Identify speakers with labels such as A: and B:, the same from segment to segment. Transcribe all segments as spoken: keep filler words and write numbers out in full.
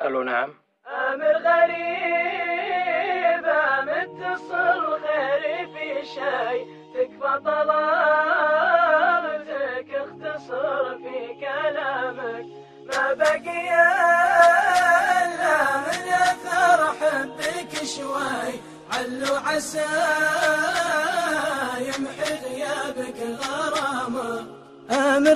A: الو نعم.
B: امر غريب متصل خيري في شي تكفى طلبتك اختصر في كلامك ما بقي الا من اثر حبك شوي علو عسى يمحي غيابك غرامه. امر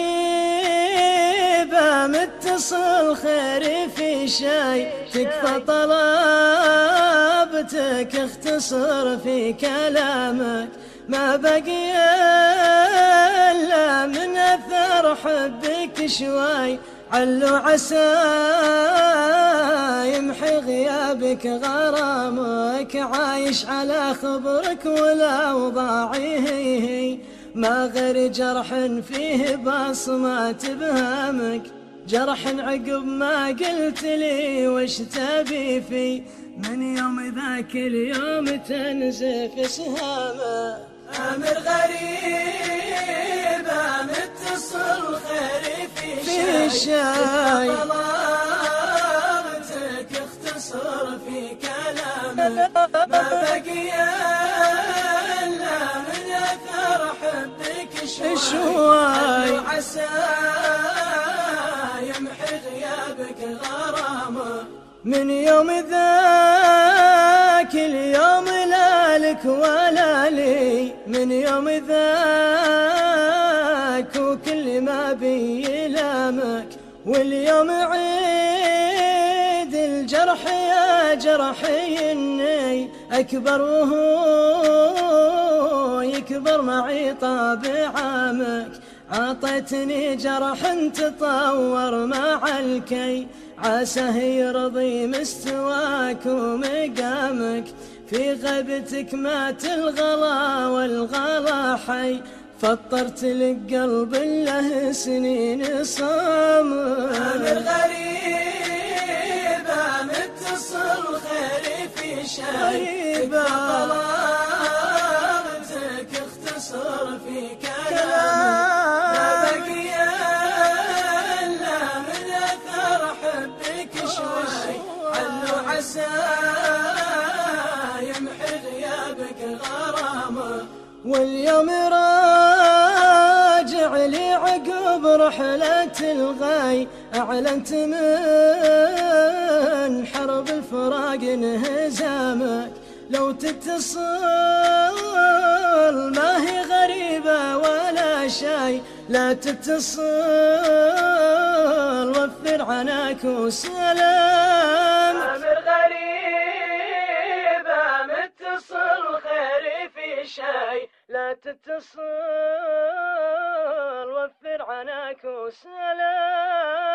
B: غريب متصل خيري في شي تكفى طلبتك اختصر في كلامك ما بقي الا من اثر حبك شوي علو عسى يمحي غيابك غرامك. عايش على خبرك والاوضاعي هي ما غير جرح فيه بصمات بهامك، جرح عقب ما قلت لي وش تبي في من يوم ذاك اليوم تنزف سهامه. امر غريب متصل خيري في شي طلبتك اختصر في كلامك ما بقي الا من اثر حبك شوي عسى يمحي غيابك غرامه. من يوم ذاك اليوم لا لك ولا لي، من يوم ذاك وكل ما بي لامك واليوم عيد الجرح يا جرحي اني اكبر وهو يكبر معي طابعامك. عطيتني جرح تطور مع الكي عساه يرضي مستواك ومقامك. في غيبتك مات الغلا والغلا حي فطرت لك قلب له سنين صامك. امر غريب متصل خيري في شي طلبتك اختصر في كلامك ما بقي الا من اثر حبك شوي علو عسى يمحي غيابك غرامه. واليوم راجع لي عقب رحلة الغاي أعلنت من حرب الفراق انهزامك. لو تتصل ما هي غريبة ولا شي لا تتصل وفر عناك وسلام. امر غريب متصل خيري في شي لا تتصل وفر عناك وسلام.